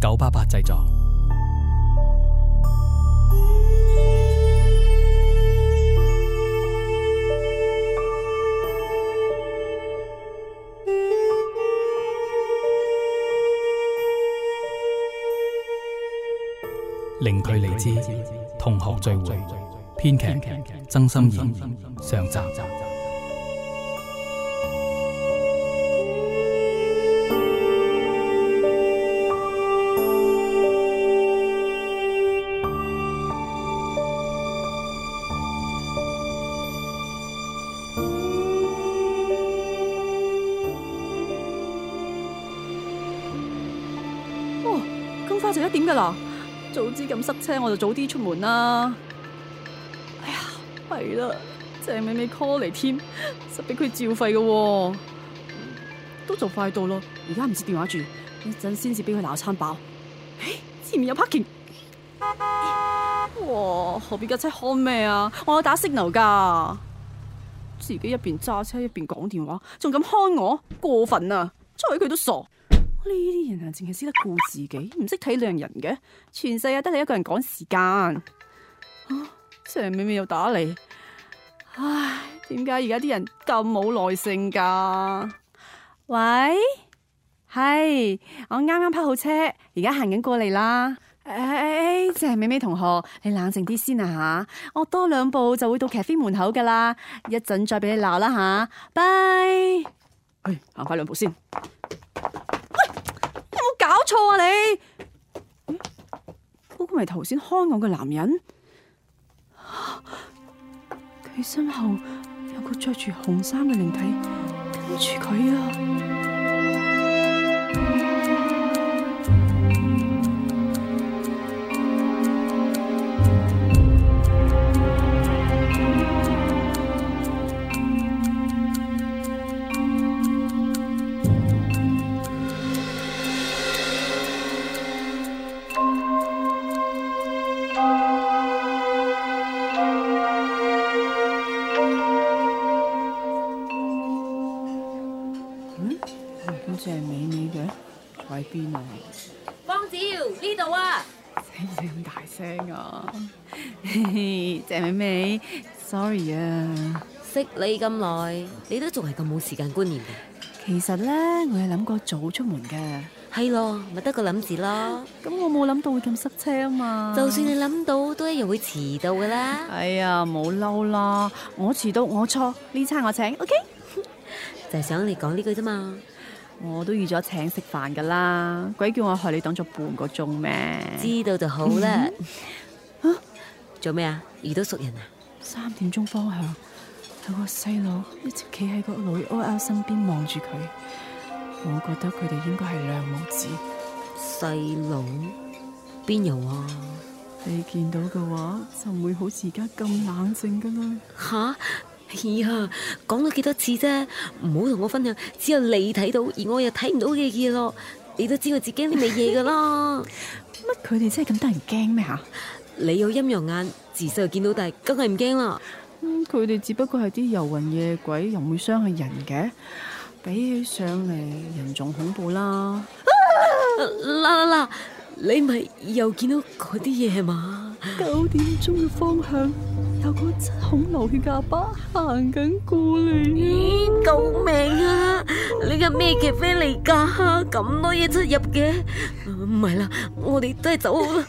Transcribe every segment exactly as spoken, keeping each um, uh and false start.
九八八製作。零距離之同學聚會，編劇曾心妍，上集。 哦，咁快就一點噶啦！早知咁塞車，我就早啲出門啦。哎呀，弊啦，鄭美美 call 嚟添，實俾佢照廢噶，都就快到咯。而家唔接電話住，一陣先至俾佢鬧餐飽。誒，前面有 parking。哇，後邊架車看咩啊？我有打 signal 噶，自己一邊揸車一邊講電話，仲咁看我，過分啊！睬佢都傻。呢啲人啊，淨係識得顧自己，唔識體諒人嘅。全世界得你一個人趕時間。啊，鄭美美又打嚟，唉，點解而家啲人咁冇耐性噶？喂，係，我啱啱泊好車，而家行緊過嚟啦。誒，鄭美美同學，你冷靜啲先啊吓，我多兩步就會到咖啡門口噶啦，一陣再俾你鬧啦吓，拜。誒，行快兩步先。搞錯啊你！嗰個咪頭先看我嘅男人，佢身後有個着住紅衫嘅靈體跟住佢啊！鄭美美嘅坐喺邊啊？ 方照呢度啊！ 死咁大聲啊！鄭美美 ，sorry 啊！ 識你咁耐，你都仲係咁冇時間觀念嘅。 其實咧，我係諗過早出門嘅。 係咯，咪得個諗字咯。 咁我冇諗到會咁塞車啊嘛。 就算你諗到，都一樣會遲到噶啦。 哎呀，冇嬲啦，我遲到我錯，呢餐我請 ，OK？ 就係想你講呢句啫嘛。 我都預咗請食飯噶啦，鬼叫我害你等咗半個鐘咩？ 知道就好啦。啊、做咩啊？遇到熟人啊？ 三點鐘方向有個細路一直企喺個女 O L 身邊望住佢，我覺得佢哋應該係兩母子。 細路邊有啊？ 你見到嘅話就唔會好似而家咁冷靜噶啦。 吓？哎呀，講咗幾多次啫，唔好同我分享只有你睇到而我又睇唔到嘅嘢咯。你都知我自己啲咩嘢噶啦。 乜佢哋真係咁得人驚咩吓？ 你有陰陽眼，自細就見到大，梗係唔驚啦。 嗯，佢哋只不過係啲遊魂野鬼，又唔會傷害人嘅。比起上嚟，人仲恐怖啦。 嗱嗱嗱，你咪又見到嗰啲嘢係嘛？ 九點鐘嘅方向有個七孔流血嘅阿伯行緊過嚟。 咦，救命啊！你嘅咩劇飛嚟噶？咁多嘢出入嘅，唔係啦，我哋都係走好啦。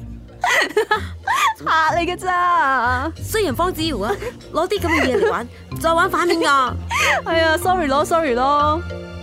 嚇你嘅咋？ 衰人方子瑤啊，攞啲咁嘅嘢嚟玩，再玩反面噶。 係啊，sorry 咯，sorry 咯。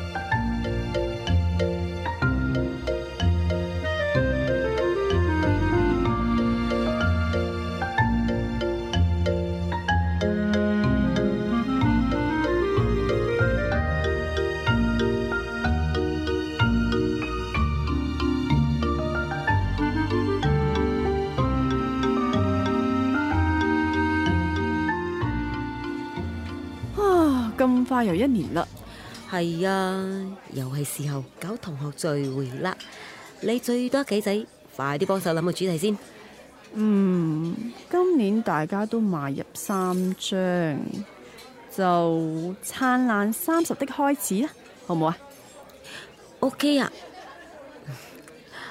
咁快又一年啦。 係啊，又係時候搞同學聚會啦。你最多幾仔，快啲幫手諗個主題先。 嗯，今年大家都邁入三張，就燦爛三十的開始啦，好唔好啊？ OK 啊。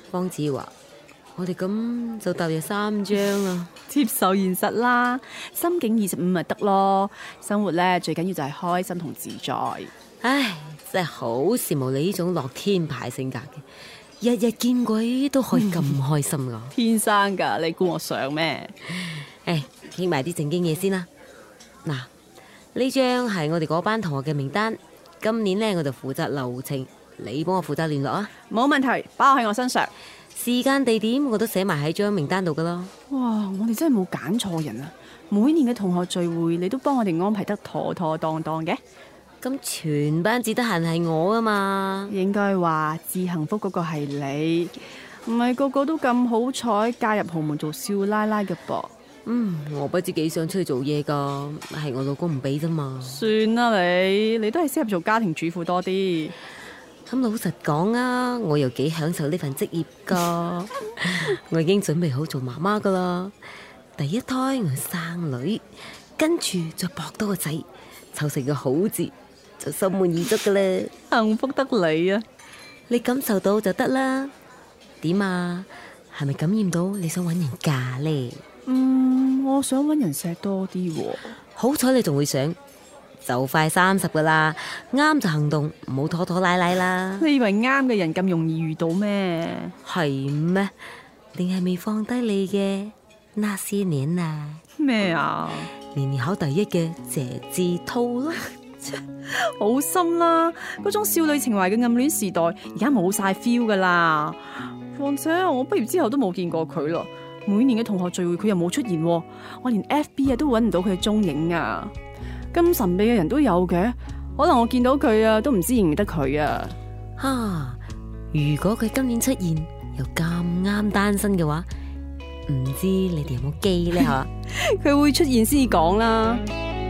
方子華，我哋咁就踏入三章啦。 接受現實啦，心境二十五咪得咯。生活咧最緊要就係開心同自在。 唉，真係好羨慕你呢種樂天派性格嘅，日日見鬼都可以咁開心噶。 天生噶，你估我想咩？ 誒，傾埋啲正經嘢先啦。嗱，呢張係我哋嗰班同學嘅名單，今年呢，我就負責流程，你幫我負責聯絡啊。 冇問題，包喺我身上。 時間地點我都寫埋喺張名單度噶咯。 哇，我哋真係冇揀錯人啊！每年嘅同學聚會，你都幫我哋安排得妥妥當當嘅。 咁全班至得閒係我啊嘛。 應該話至幸福嗰個係你，唔係個個都咁好彩嫁入豪門做少奶奶嘅噃。 嗯，我不知幾想出去做嘢噶，係我老公唔俾啫嘛。 算啦你，你都係適合做家庭主婦多啲。 咁老實講啊，我又幾享受呢份職業噶。我已經準備好做媽媽噶啦，第一胎我生女，跟住再搏多個仔，湊成個好字就心滿意足噶啦。 幸福得你啊！ 你感受到就得啦。點啊？係咪感染到你想搵人嫁呢？ 嗯，我想搵人錫多啲喎。 好彩你仲會想。就快三十噶啦，啱就行動，唔好拖拖拉拉啦。 你以為啱嘅人咁容易遇到咩？ 係咩？定係未放低你嘅那些年啊？ 咩啊？ 年年考第一嘅謝志濤咯， 好深啦！嗰種少女情懷嘅暗戀時代，而家冇晒 feel 噶啦。況且我畢業之後都冇見過佢咯。每年嘅同學聚會，佢又冇出現，我連 F B 啊都搵唔到佢嘅蹤影啊！咁神秘嘅人都有嘅，可能我見到佢啊，都唔知認唔認得佢啊。 哈！如果佢今年出現又咁啱單身嘅話，唔知你哋有冇機呢？吓， 佢會出現先至講啦。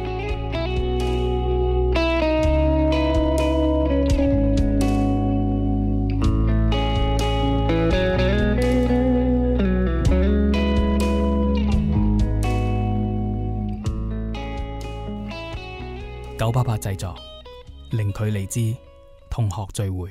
九八八製作，零距離之同學聚會。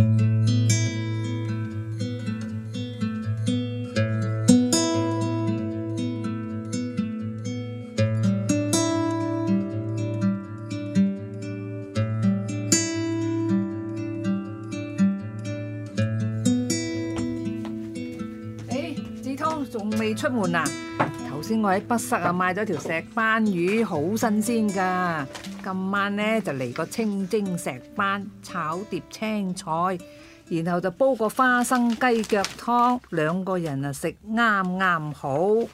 誒，志濤仲未出門啊？頭先我喺北室啊買咗條石斑魚，好新鮮噶。今晚呢就嚟個清蒸石斑，炒碟青菜，然後就煲個花生雞腳湯，兩個人啊食啱啱好。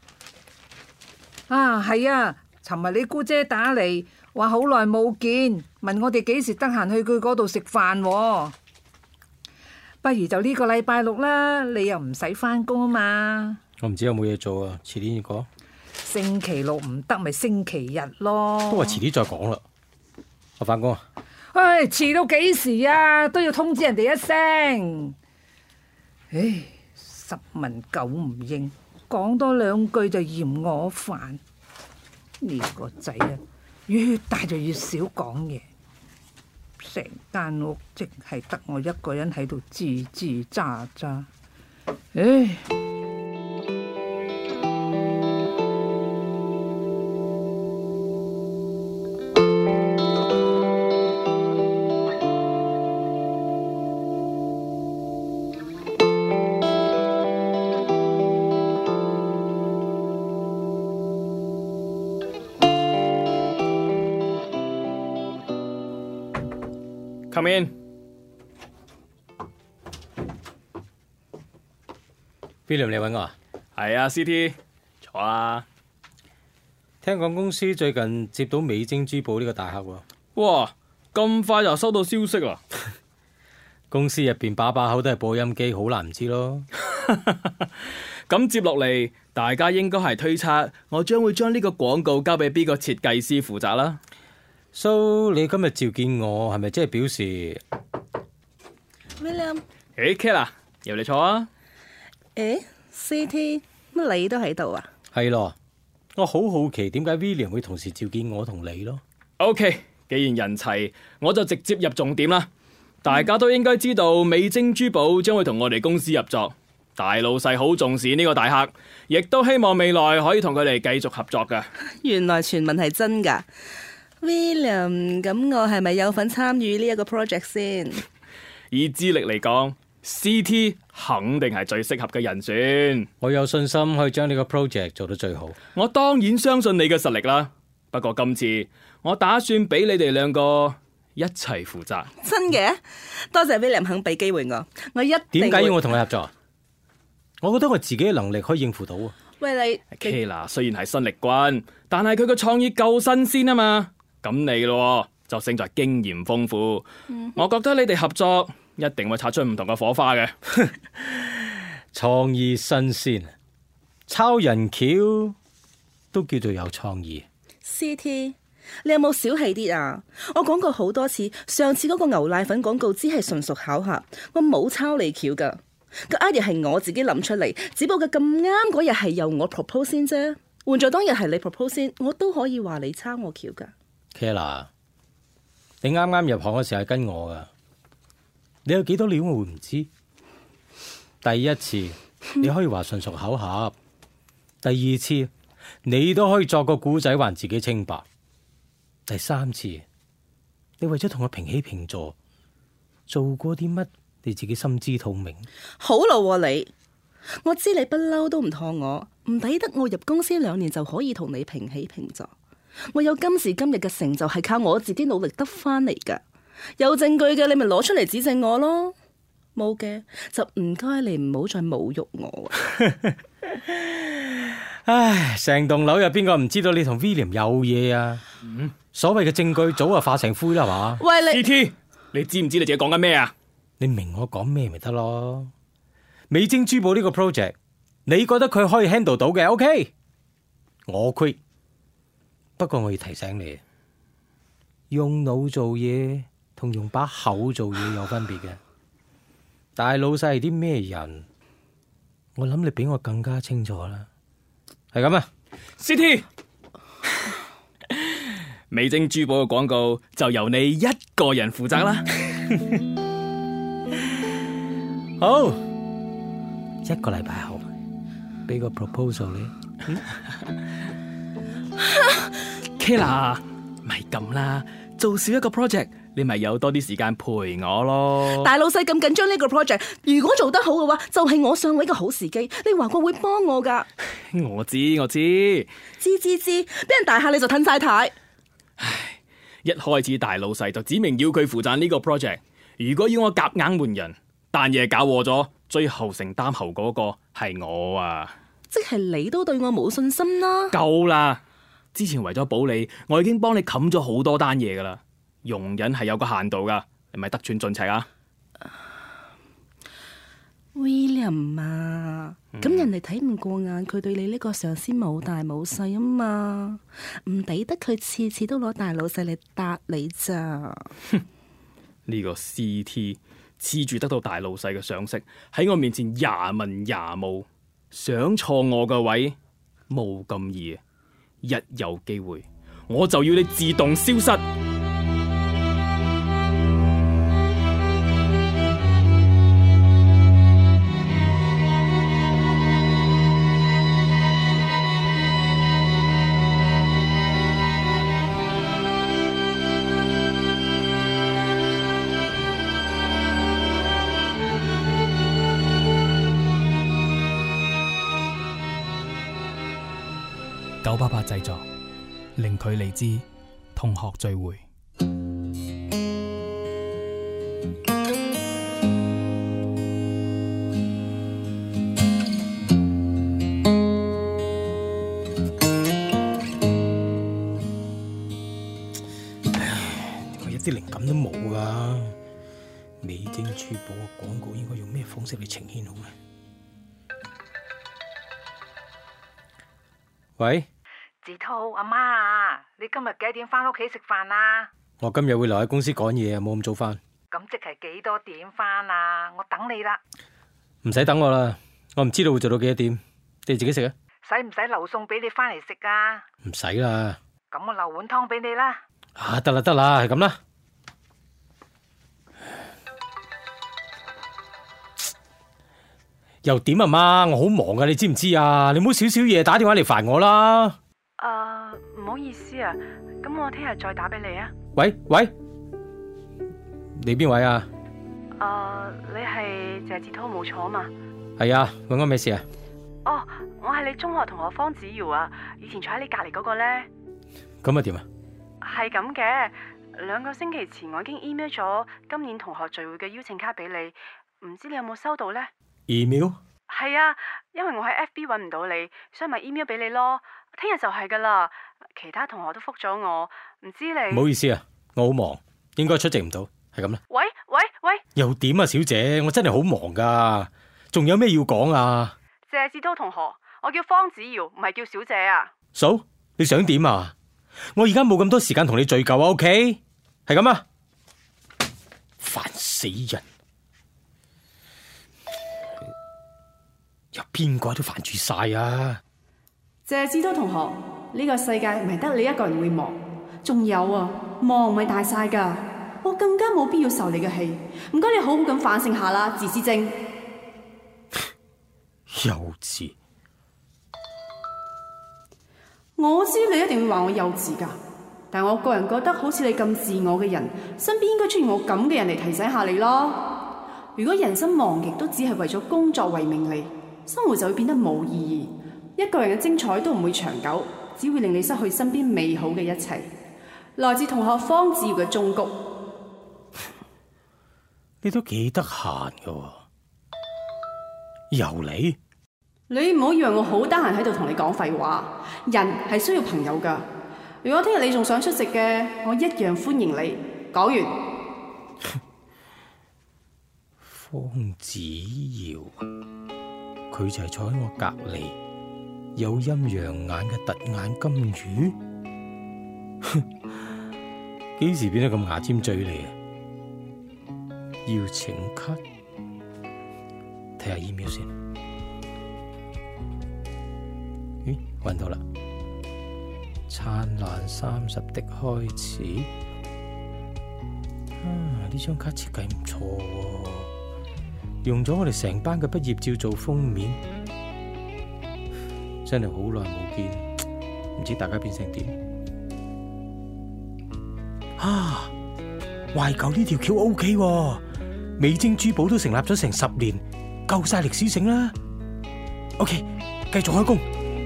啊，係啊，尋日你姑姐打嚟，話好耐冇見，問我哋幾時得閒去佢嗰度食飯。不如就呢個禮拜六啦，你又唔使返工啊嘛。 我唔知有冇嘢做啊，遲啲先講。 星期六唔得咪星期日咯。 都話遲啲再講啦。我返工啊。 唉，遲到幾時啊？都要通知人哋一聲。唉，十問九唔應，講多兩句就嫌我煩。呢個仔啊，越大就越少講嘢，成間屋淨係得我一個人喺度吱吱喳喳。唉。 Come in。 William，你搵我啊？ 係啊 ，C T， 坐啊。 聽講公司最近接到美晶珠寶呢個大客喎。 哇，咁快就收到消息啊！ 公司入邊把把口都係播音機，好難唔知咯。 咁接落嚟，大家應該係推測，我將會將呢個廣告交俾邊個設計師負責啦。 So， 你今日召見我，係咪即係表示 William？ 誒 ，Kate 啊，由你坐啊。 誒 ，C T， 乜你都喺度啊？ 係咯，我好好奇點解 William 會同時召見我同你咯。 OK， 既然人齊，我就直接入重點啦。 大家都應該知道美晶珠寶將會同我哋公司合作，大老細好重視呢個大客，亦都希望未來可以同佢哋繼續合作㗎。 原來傳聞係真㗎，William，咁我係咪有份參與呢一個 project 先？ 以資歷嚟講，C T 肯定係最適合嘅人選。 我有信心可以將呢個 project 做到最好。 我當然相信你嘅實力啦，不過今次我打算俾你哋兩個一齊負責。 真嘅？多謝 William 肯俾機會我，我一定會。 點解要我同你合作？我覺得我自己嘅能力可以應付到啊。 喂，你 Kayla 雖然係新力軍，但係佢個創意夠新鮮啊嘛。咁你咯就勝在經驗豐富。嗯、我覺得你哋合作一定會擦出唔同嘅火花嘅。 創意新鮮，抄人橋都叫做有創意。 C T， 你有冇小氣啲啊？我講過好多次，上次嗰個牛奶粉廣告只係純屬巧合，我冇抄你橋噶。個 idea 係我自己諗出嚟，只不過咁啱嗰日係由我 propose 先啫。換咗當日係你 propose 先，我都可以話你抄我橋噶。 Kayla， 你啱啱入行嘅時候係跟我噶，你有幾多料我會唔知？第一次你可以話純屬巧合，第二次你都可以作個古仔還自己清白，第三次你為咗同我平起平坐，做過啲乜你自己心知肚明。 好咯，你我知你不嬲都唔妥我，唔抵得我入公司兩年就可以同你平起平坐。我有今時今日嘅成就係靠我自己努力得翻嚟噶，有證據嘅你咪攞出嚟指證我咯，冇嘅就唔該你唔好再侮辱我。 唉，成棟樓入邊個唔知道你同 William 有嘢啊？嗯、所謂嘅證據早就化成灰啦嘛。 喂，你 C T， 你知唔知你自己講緊咩啊？ 你明我講咩咪得咯？美晶珠寶呢個 project， 你覺得佢可以 handle 到嘅 ？OK， 我 quit。不過我要提醒你，用腦做嘢同用把口做嘢有分別嘅。大老細係啲咩人？我諗你比我更加清楚啦。係咁啊 ，C T， 美晶珠寶嘅廣告就由你一個人負責啦。 好，一個禮拜後俾個 proposal 你。 Kayla， 咪咁啦，做少一個 project， 你咪有多啲時間陪我咯。 大老細咁緊張呢個 project， 如果做得好嘅話，就係我上位嘅好時機。你話過會幫我噶？ 我知我知， 知知知，俾人大下你就褪晒軚。 唉，一開始大老細就指明要佢負責呢個 project， 如果要我夾硬換人，但嘢搞禍咗，最後承擔後果個係我啊！ 即係你都對我冇信心啦。 夠啦！之前為咗保你，我已經幫你冚咗好多單嘢噶啦，容忍係有個限度噶，你咪得寸進尺啊 ！William 啊，咁、嗯、人哋睇唔過眼，佢對你呢個上司冇大冇細啊嘛，唔抵得佢次次都攞大老細嚟答你咋？ 呢個 C T 黐住得到大老細嘅賞識，喺我面前廿文廿武，想錯我個位冇咁易。一有機會，我就要你自動消失。 九八八製作，零距離之同學聚會。 我一啲靈感都冇噶，美晶珠寶嘅廣告應該用咩方式嚟呈現好呢？喂？ 志濤阿媽啊，你今日幾點翻屋企食飯啊？ 我今日會留喺公司趕嘢啊，冇咁早翻。 咁即係幾多點翻啊？我等你啦。 唔使等我啦，我唔知道會做到幾多點，你自己食啊。 使唔使留餸俾你翻嚟食啊？ 唔使啦。 咁我留碗湯俾你啦。 啊，得啦得啦，係咁啦。 又點啊媽？我好忙噶，你知唔知啊？你唔好少少嘢打電話嚟煩我啦。 誒，唔好意思啊，咁我聽日再打俾你啊。 喂喂，你邊位啊？ 誒，你係謝志濤冇錯啊嘛？ 係啊，搵我咩事啊？ 哦，我係你中學同學方子瑤啊，以前坐喺你隔籬嗰個呢。 咁啊點啊？ 係咁嘅，兩個星期前我已經 email 咗今年同學聚會嘅邀請卡俾你，唔知你有冇收到呢？ email？ 係啊，因為我喺 F B 搵唔到你，所以咪 email 俾你咯。聽日就係噶啦，其他同學都覆咗我，唔知你。 唔好意思啊，我好忙，應該出席唔到，係咁啦。 喂喂喂， 又點啊，小姐？我真係好忙噶，仲有咩要講啊？ 謝志濤同學，我叫方子瑤，唔係叫小姐啊。 嫂，你想點啊？我而家冇咁多時間同你聚舊啊 ，OK？ 係咁啊，煩死人！有邊個都煩住晒啊！ 謝志濤同學，呢個世界唔係得你一個人會忙，仲有啊，忙唔係大晒噶，我更加冇必要受你嘅氣。唔該，你好好咁反省下啦，自私精。 幼稚。 我知你一定會話我幼稚噶，但我個人覺得好似你咁自我嘅人，身邊應該出現我咁嘅人嚟提醒下你咯。如果人生忙極都只係為咗工作為名利，生活就會變得冇意義。一個人嘅精彩都唔會長久，只會令你失去身邊美好嘅一切。來自同學方子瑤嘅忠告。 你都幾得閒噶，又嚟？ 你唔好以為我好得閒喺度同你講廢話，人係需要朋友噶。如果聽日你仲想出席嘅，我一樣歡迎你。講完。 方子瑤，佢就係坐喺我隔籬，有陰陽眼嘅突眼金魚。幾時變得咁牙尖嘴利啊？邀請卡，睇下 email 先。咦，搵到啦！燦爛三十的開始。啊，呢張卡設計唔錯喎，用咗我哋成班嘅畢業照做封面，真係好耐冇見，唔知大家變成點？啊，懷舊呢條橋 OK 喎，美晶珠寶都成立咗成十年，夠晒歷史性啦。OK， 繼續開工。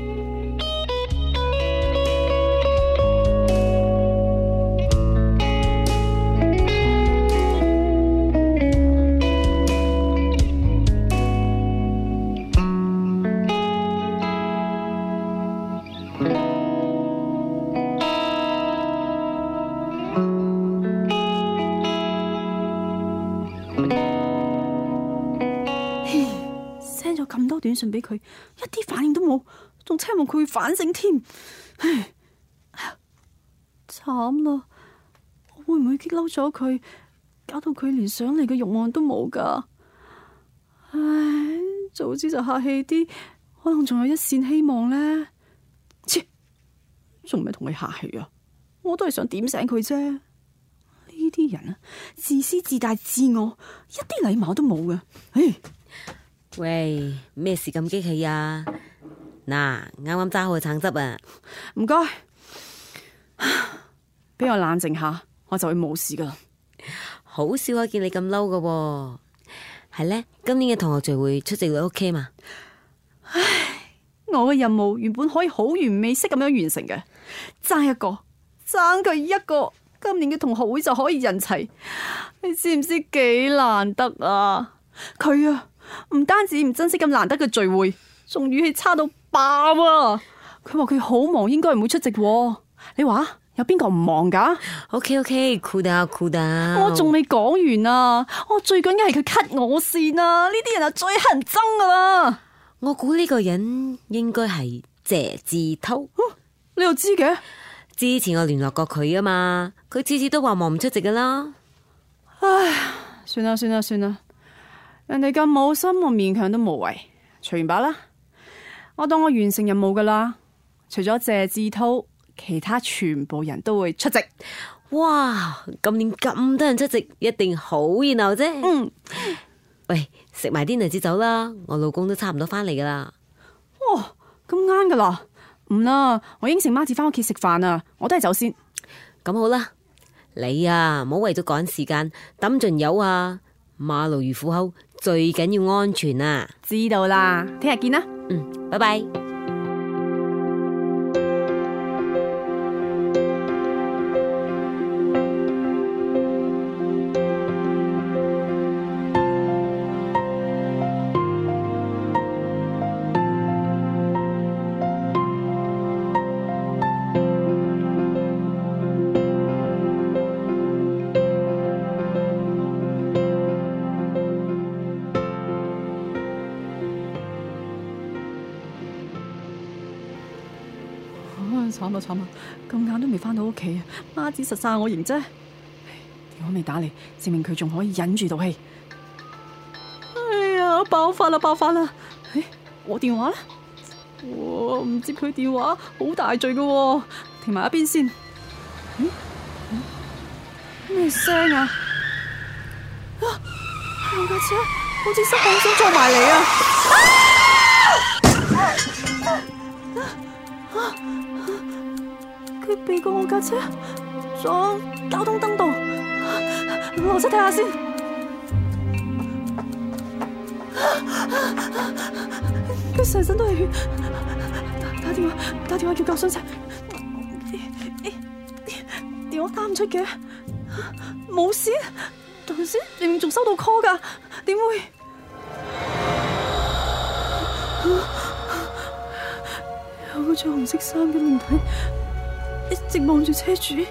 咁多短信俾佢，一啲反應都冇，仲奢望佢會反省添。唉，慘啦！我會唔會激嬲咗佢，搞到佢連上嚟嘅慾望都冇噶？唉，早知就客氣啲，可能仲有一線希望呢。切，仲未同你客氣啊？我都係想點醒佢啫。呢啲人啊，自私自大自我，一啲禮貌都冇嘅。唉。 喂，咩事咁激氣啊？嗱，啱啱揸好個橙汁啊！ 唔該，俾我冷靜下，我就會冇事噶啦。 好少可見你咁嬲噶，係呢？今年嘅同學聚會出席率 OK 嘛？ 唉，我嘅任務原本可以好完美式咁樣完成嘅，爭一個，爭佢一個，今年嘅同學會就可以人齊。你知唔知幾難得啊？佢啊！唔單止唔珍惜咁難得嘅聚會，仲語氣差到爆啊！佢話佢好忙，應該唔會出席。你話有邊個唔忙噶 ？OK OK，cool down，cool down。 我仲未講完啊！我最緊嘅係佢 cut 我線啊！呢啲人啊最乞人憎噶啦！ 我估呢個人應該係謝志濤。 你又知嘅？ 之前我聯絡過佢啊嘛，佢次次都話忙唔出席噶啦。 唉，算啦算啦算啦。人哋咁冇心，我勉強都無謂，隨緣吧啦。我當我完成任務噶啦，除咗謝志濤，其他全部人都會出席。 哇！今年咁多人出席，一定好熱鬧啫。 嗯喂，食埋啲栗子酒啦，我老公都差唔多返嚟噶啦。 哇，咁啱噶啦，唔啦，我應承媽子返屋企食飯啊，我都係走先。 咁好啦，你啊，唔好為咗趕時間抌盡油啊！馬路如虎口，最緊要安全啊！ 知道啦，聽日見啦。 嗯，拜拜。 慘啊慘啊！咁晏都未翻到屋企啊！媽子實殺我型啫，電話未打嚟，證明佢仲可以忍住道氣。哎呀，爆發啦爆發啦！誒，我電話咧，哇，唔接佢電話，好大罪噶喎！停埋一邊先。嗯？咩聲啊？啊！我架車好似失控想撞埋嚟啊！佢避過我架車，撞交通燈道，落車睇下先。佢成身都係血，打打電話打電話叫救傷車，電話打唔出嘅，冇線，頭先明明仲收到 call 噶，點會？有個着紅色衫嘅靈體一直望住車主，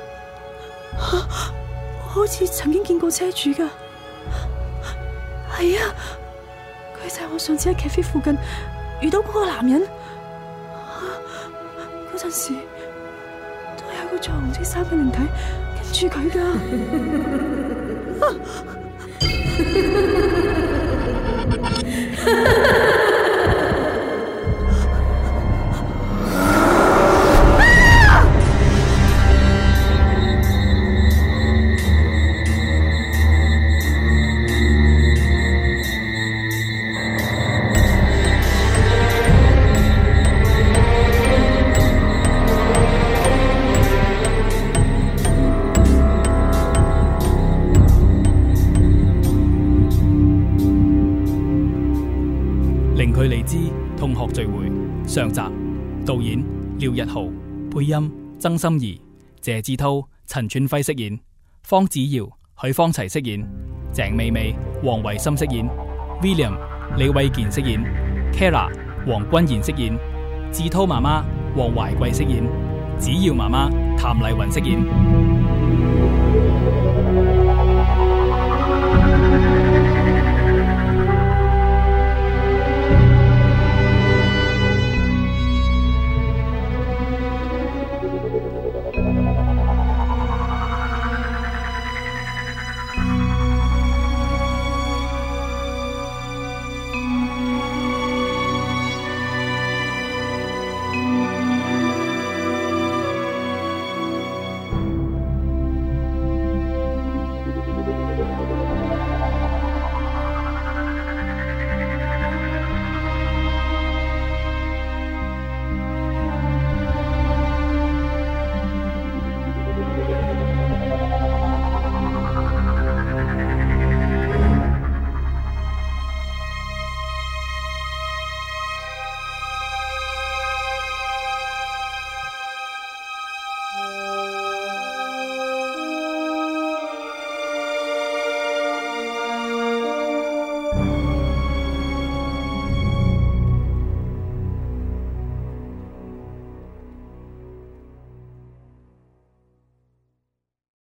好似曾經見過車主噶。係啊，佢就係我上次喺 cafe 附近遇到嗰個男人。嗰陣時都有個着紅色衫嘅靈體跟住佢噶。 零距離之同學聚會上集，導演廖日豪，配音曾心怡、謝志濤、陳串輝飾演，方子瑤、許方齊飾演，鄭美美、黃維森飾演 ，William、李偉健飾演 ，Kara、黃君賢飾演，志濤媽媽黃懷桂飾演，子瑤媽媽譚麗雲飾演。